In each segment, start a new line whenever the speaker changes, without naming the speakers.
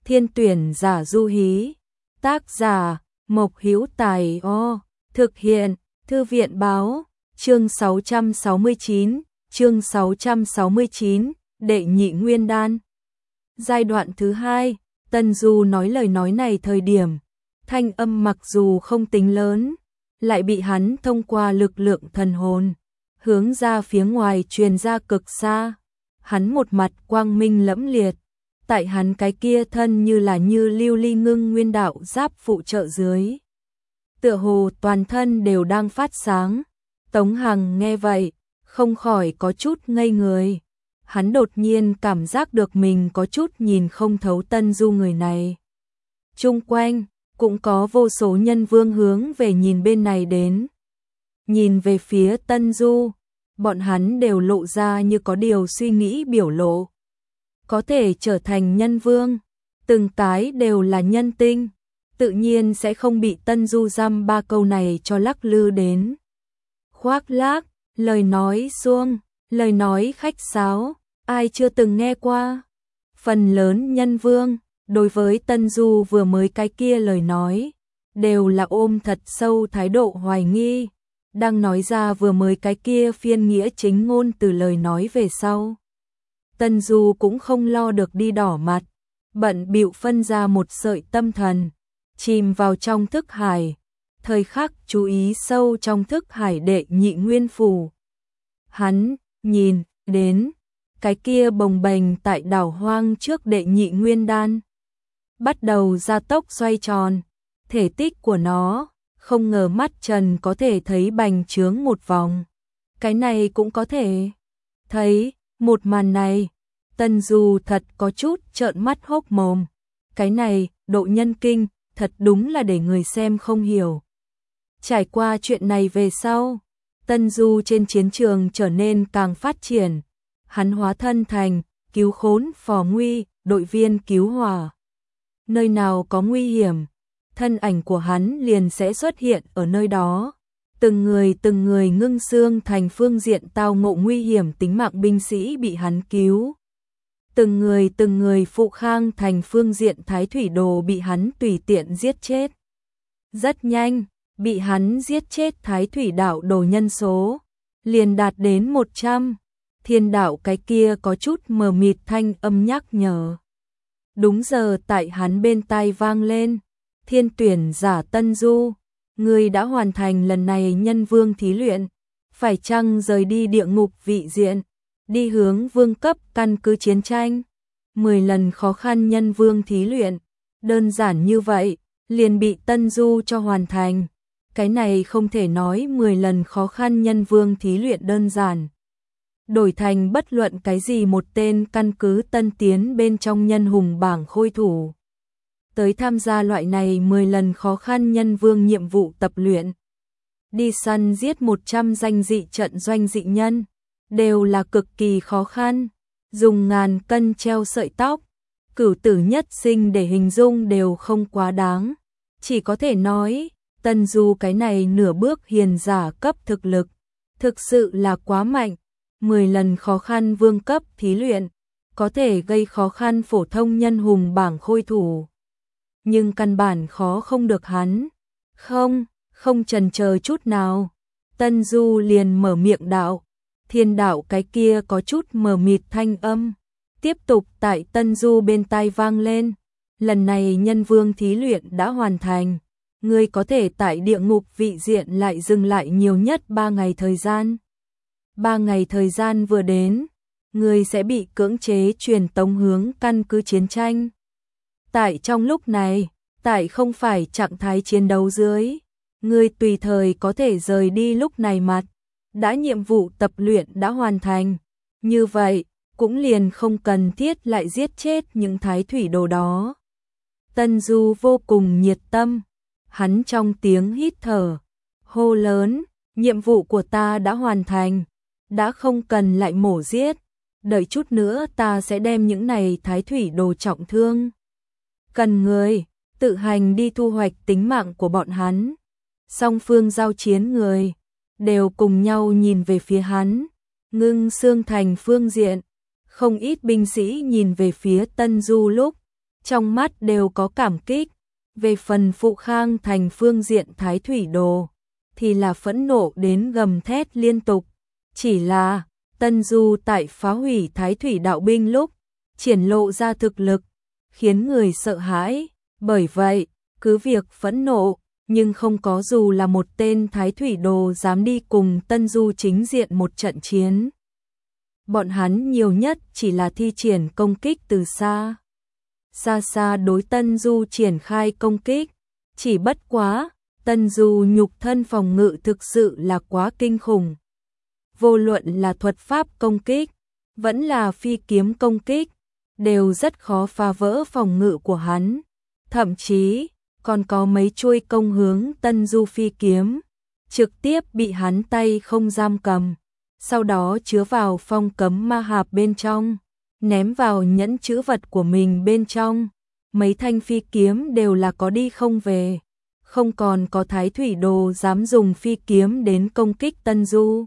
Thiên tuyển giả du hí. Tác giả Mộc Hữu Tài. Thực hiện Thư viện báo. Chương 669, Đệ nhị nguyên đan. Giai đoạn thứ 2, Tân Du nói lời nói này thời điểm, thanh âm mặc dù không tính lớn, lại bị hắn thông qua lực lượng thần hồn, hướng ra phía ngoài truyền ra cực xa. Hắn một mặt quang minh lẫm liệt, tại hắn cái kia thân như lưu ly ngưng nguyên đạo giáp phụ trợ dưới. Tựa hồ toàn thân đều đang phát sáng. Tống Hằng nghe vậy, không khỏi có chút ngây người. Hắn đột nhiên cảm giác được mình có chút nhìn không thấu Tân Du người này. Chung quanh, cũng có vô số nhân vương hướng về nhìn bên này đến. Nhìn về phía Tân Du, bọn hắn đều lộ ra như có điều suy nghĩ biểu lộ. Có thể trở thành nhân vương, từng cái đều là nhân tinh, tự nhiên sẽ không bị Tân Du dăm ba câu này cho lắc lư đến. Khoác lác, lời nói suông, lời nói khách sáo, ai chưa từng nghe qua. Phần lớn nhân vương, đối với Tân Du vừa mới cái kia lời nói, đều là ôm thật sâu thái độ hoài nghi, đang nói ra vừa mới cái kia phiên nghĩa chính ngôn từ lời nói về sau. Tân Du cũng không lo được đi đỏ mặt, bận bịu phân ra một sợi tâm thần, chìm vào trong thức hải, thời khắc chú ý sâu trong thức hải đệ nhị nguyên phủ. Hắn nhìn đến cái kia bồng bềnh tại đảo hoang trước đệ nhị nguyên đan, bắt đầu gia tốc xoay tròn, thể tích của nó không ngờ mắt trần có thể thấy bành trướng một vòng. Cái này cũng có thể thấy. Một màn này, Tân Du thật có chút trợn mắt hốc mồm. Cái này, độ nhân kinh, thật đúng là để người xem không hiểu. Trải qua chuyện này về sau, Tân Du trên chiến trường trở nên càng phát triển. Hắn hóa thân thành cứu khốn phò nguy, đội viên cứu hỏa. Nơi nào có nguy hiểm, thân ảnh của hắn liền sẽ xuất hiện ở nơi đó. Từng người ngưng xương thành phương diện tao ngộ nguy hiểm tính mạng binh sĩ bị hắn cứu. Từng người phụ khang thành phương diện thái thủy đồ bị hắn tùy tiện giết chết. Rất nhanh, bị hắn giết chết thái thủy đạo đồ nhân số liền đạt đến 100. Thiên đạo cái kia có chút mờ mịt thanh âm nhắc nhở. Đúng giờ tại hắn bên tai vang lên. Thiên tuyển giả Tân Du, ngươi đã hoàn thành lần này nhân vương thí luyện, phải chăng rời đi địa ngục vị diện, đi hướng vương cấp căn cứ chiến tranh. 10 lần khó khăn nhân vương thí luyện, đơn giản như vậy, liền bị Tân Du cho hoàn thành. Cái này không thể nói 10 lần khó khăn nhân vương thí luyện đơn giản. Đổi thành bất luận cái gì một tên căn cứ tân tiến bên trong nhân hùng bảng khôi thủ tới tham gia loại này 10 lần khó khăn nhân vương nhiệm vụ tập luyện. Đi săn giết 100 danh dị trận doanh dị nhân, đều là cực kỳ khó khăn. Dùng ngàn cân treo sợi tóc, cửu tử nhất sinh để hình dung đều không quá đáng. Chỉ có thể nói, Tân Du cái này nửa bước hiền giả cấp thực lực, thực sự là quá mạnh. 10 lần khó khăn vương cấp thí luyện, có thể gây khó khăn phổ thông nhân hùng bảng khôi thủ. Nhưng căn bản khó không được hắn. Không chần chờ chút nào. Tân Du liền mở miệng đạo. Thiên đạo cái kia có chút mờ mịt thanh âm. Tiếp tục tại Tân Du bên tai vang lên. Lần này nhân vương thí luyện đã hoàn thành. Ngươi có thể tại địa ngục vị diện lại dừng lại nhiều nhất 3 ngày thời gian. 3 ngày thời gian vừa đến, ngươi sẽ bị cưỡng chế truyền tống hướng căn cứ chiến tranh. Tại trong lúc này, tại không phải trạng thái chiến đấu dưới, ngươi tùy thời có thể rời đi lúc này mặt. Đã nhiệm vụ tập luyện đã hoàn thành, như vậy, cũng liền không cần thiết lại giết chết những thái thủy đồ đó. Tân Du vô cùng nhiệt tâm, hắn trong tiếng hít thở, hô lớn, nhiệm vụ của ta đã hoàn thành, đã không cần lại mổ giết, đợi chút nữa ta sẽ đem những này thái thủy đồ trọng thương. Cần người, tự hành đi thu hoạch tính mạng của bọn hắn. Song phương giao chiến người, đều cùng nhau nhìn về phía hắn, ngưng xương thành phương diện. Không ít binh sĩ nhìn về phía Tân Du lúc, trong mắt đều có cảm kích. Về phần Phụ Khang Thành phương diện Thái Thủy Đồ, thì là phẫn nộ đến gầm thét liên tục. Chỉ là, Tân Du tại phá hủy Thái Thủy đạo binh lúc, triển lộ ra thực lực, khiến người sợ hãi. Bởi vậy, cứ việc phẫn nộ, nhưng không có dù là một tên Thái Thủy Đồ dám đi cùng Tân Du chính diện một trận chiến. Bọn hắn nhiều nhất chỉ là thi triển công kích từ xa. Xa xa đối Tân Du triển khai công kích, chỉ bất quá, Tân Du nhục thân phòng ngự thực sự là quá kinh khủng. Vô luận là thuật pháp công kích, vẫn là phi kiếm công kích, đều rất khó phá vỡ phòng ngự của hắn. Thậm chí, còn có mấy chuôi công hướng Tân Du phi kiếm, trực tiếp bị hắn tay không giam cầm, sau đó chứa vào phong cấm ma hạp bên trong, ném vào nhẫn chữ vật của mình bên trong. Mấy thanh phi kiếm đều là có đi không về, không còn có Thái Thủy Đồ dám dùng phi kiếm đến công kích Tân Du.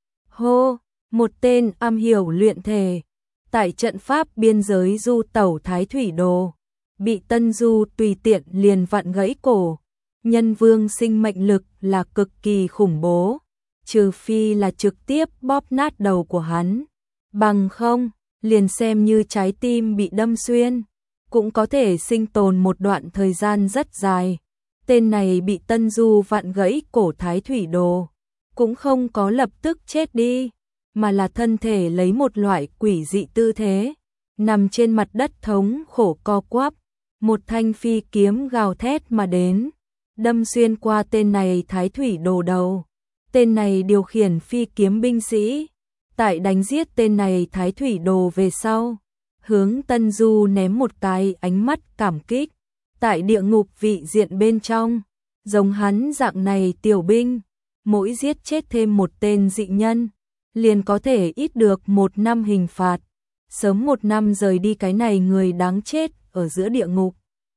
Hô, một tên am hiểu luyện thể, tại trận pháp biên giới du tẩu Thái Thủy Đồ, bị Tân Du tùy tiện liền vặn gãy cổ. Nhân vương sinh mệnh lực là cực kỳ khủng bố, trừ phi là trực tiếp bóp nát đầu của hắn, bằng không, liền xem như trái tim bị đâm xuyên, cũng có thể sinh tồn một đoạn thời gian rất dài. Tên này bị Tân Du vặn gãy cổ Thái Thủy Đồ, cũng không có lập tức chết đi, mà là thân thể lấy một loại quỷ dị tư thế, nằm trên mặt đất thống khổ co quắp. Một thanh phi kiếm gào thét mà đến, đâm xuyên qua tên này Thái Thủy Đồ đầu. Tên này điều khiển phi kiếm binh sĩ, tại đánh giết tên này Thái Thủy Đồ về sau, hướng Tân Du ném một cái ánh mắt cảm kích. Tại địa ngục vị diện bên trong, giống hắn dạng này tiểu binh, mỗi giết chết thêm một tên dị nhân, liền có thể ít được 1 năm hình phạt, sớm 1 năm rời đi cái này người đáng chết ở giữa địa ngục.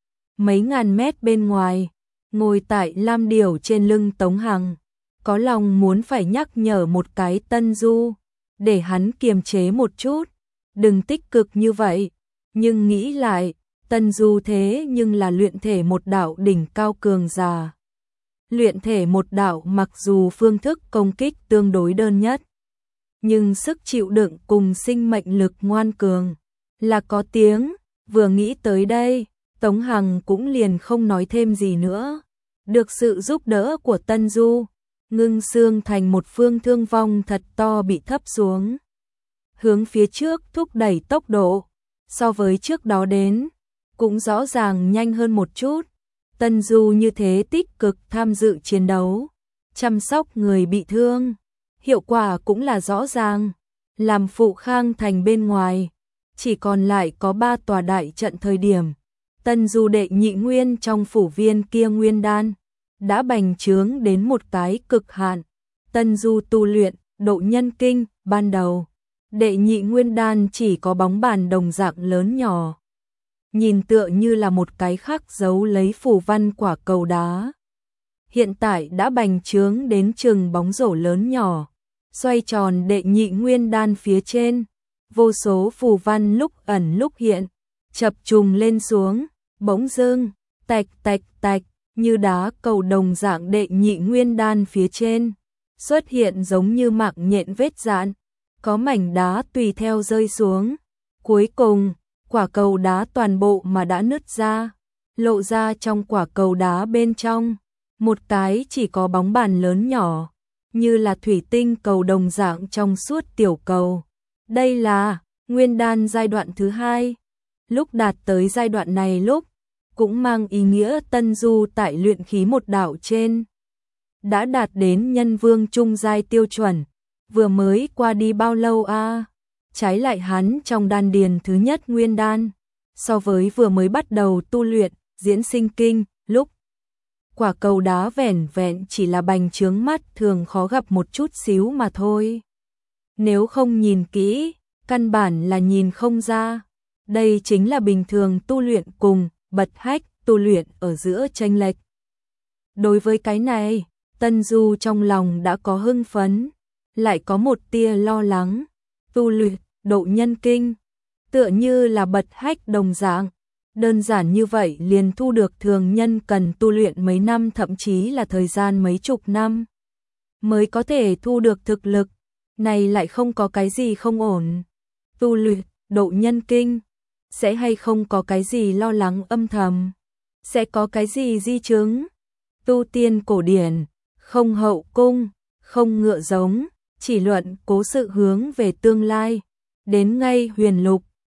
Mấy ngàn mét bên ngoài, ngồi tại lam điểu trên lưng Tống Hằng, có lòng muốn phải nhắc nhở một cái Tân Du, để hắn kiềm chế một chút, đừng tích cực như vậy, nhưng nghĩ lại, Tân Du thế nhưng là luyện thể một đạo đỉnh cao cường giả. Luyện thể một đạo mặc dù phương thức công kích tương đối đơn nhất, nhưng sức chịu đựng cùng sinh mệnh lực ngoan cường là có tiếng. Vừa nghĩ tới đây, Tống Hằng cũng liền không nói thêm gì nữa. Được sự giúp đỡ của Tân Du, ngưng xương thành một phương thương vong thật to bị thấp xuống, hướng phía trước thúc đẩy tốc độ, so với trước đó đến, cũng rõ ràng nhanh hơn một chút. Tân Du như thế tích cực tham dự chiến đấu, chăm sóc người bị thương, hiệu quả cũng là rõ ràng. Làm Phụ Khang Thành bên ngoài, chỉ còn lại có 3 tòa đại trận thời điểm, Tân Du đệ nhị nguyên trong phủ viên kia nguyên đan đã bành trướng đến một cái cực hạn. Tân Du tu luyện độ nhân kinh, ban đầu đệ nhị nguyên đan chỉ có bóng bàn đồng dạng lớn nhỏ, nhìn tựa như là một cái khắc dấu lấy phù văn quả cầu đá. Hiện tại đã bành trướng đến chừng bóng rổ lớn nhỏ, xoay tròn đệ nhị nguyên đan phía trên, vô số phù văn lúc ẩn lúc hiện, chập trùng lên xuống, bỗng dưng, tạch tạch tạch, như đá cầu đồng dạng đệ nhị nguyên đan phía trên, xuất hiện giống như mạng nhện vết dạn, có mảnh đá tùy theo rơi xuống. Cuối cùng, quả cầu đá toàn bộ mà đã nứt ra, lộ ra trong quả cầu đá bên trong, một cái chỉ có bóng bàn lớn nhỏ, như là thủy tinh cầu đồng dạng trong suốt tiểu cầu. Đây là nguyên đan giai đoạn thứ 2. Lúc đạt tới giai đoạn này lúc, cũng mang ý nghĩa Tân Du tại luyện khí một đạo trên đã đạt đến nhân vương trung giai tiêu chuẩn. Vừa mới qua đi bao lâu a? Trái lại hắn trong đan điền thứ nhất nguyên đan, so với vừa mới bắt đầu tu luyện diễn sinh kinh lúc, quả cầu đá vẻn vẹn chỉ là bành trướng mắt thường khó gặp một chút xíu mà thôi. Nếu không nhìn kỹ, căn bản là nhìn không ra. Đây chính là bình thường tu luyện cùng bật hách tu luyện ở giữa chênh lệch. Đối với cái này, Tân Du trong lòng đã có hưng phấn, lại có một tia lo lắng. Tu luyện độ nhân kinh, tựa như là bật hách đồng dạng, Đơn giản như vậy liền thu được thường nhân cần tu luyện mấy năm thậm chí là thời gian mấy chục năm mới có thể thu được thực lực, này lại không có cái gì không ổn. Tu luyện, độ nhân kinh, sẽ hay không có cái gì lo lắng âm thầm, sẽ có cái gì di chứng. Tu tiên cổ điển, không hậu cung, không ngựa giống, chỉ luận cố sự hướng về tương lai. Đến ngay huyền lục,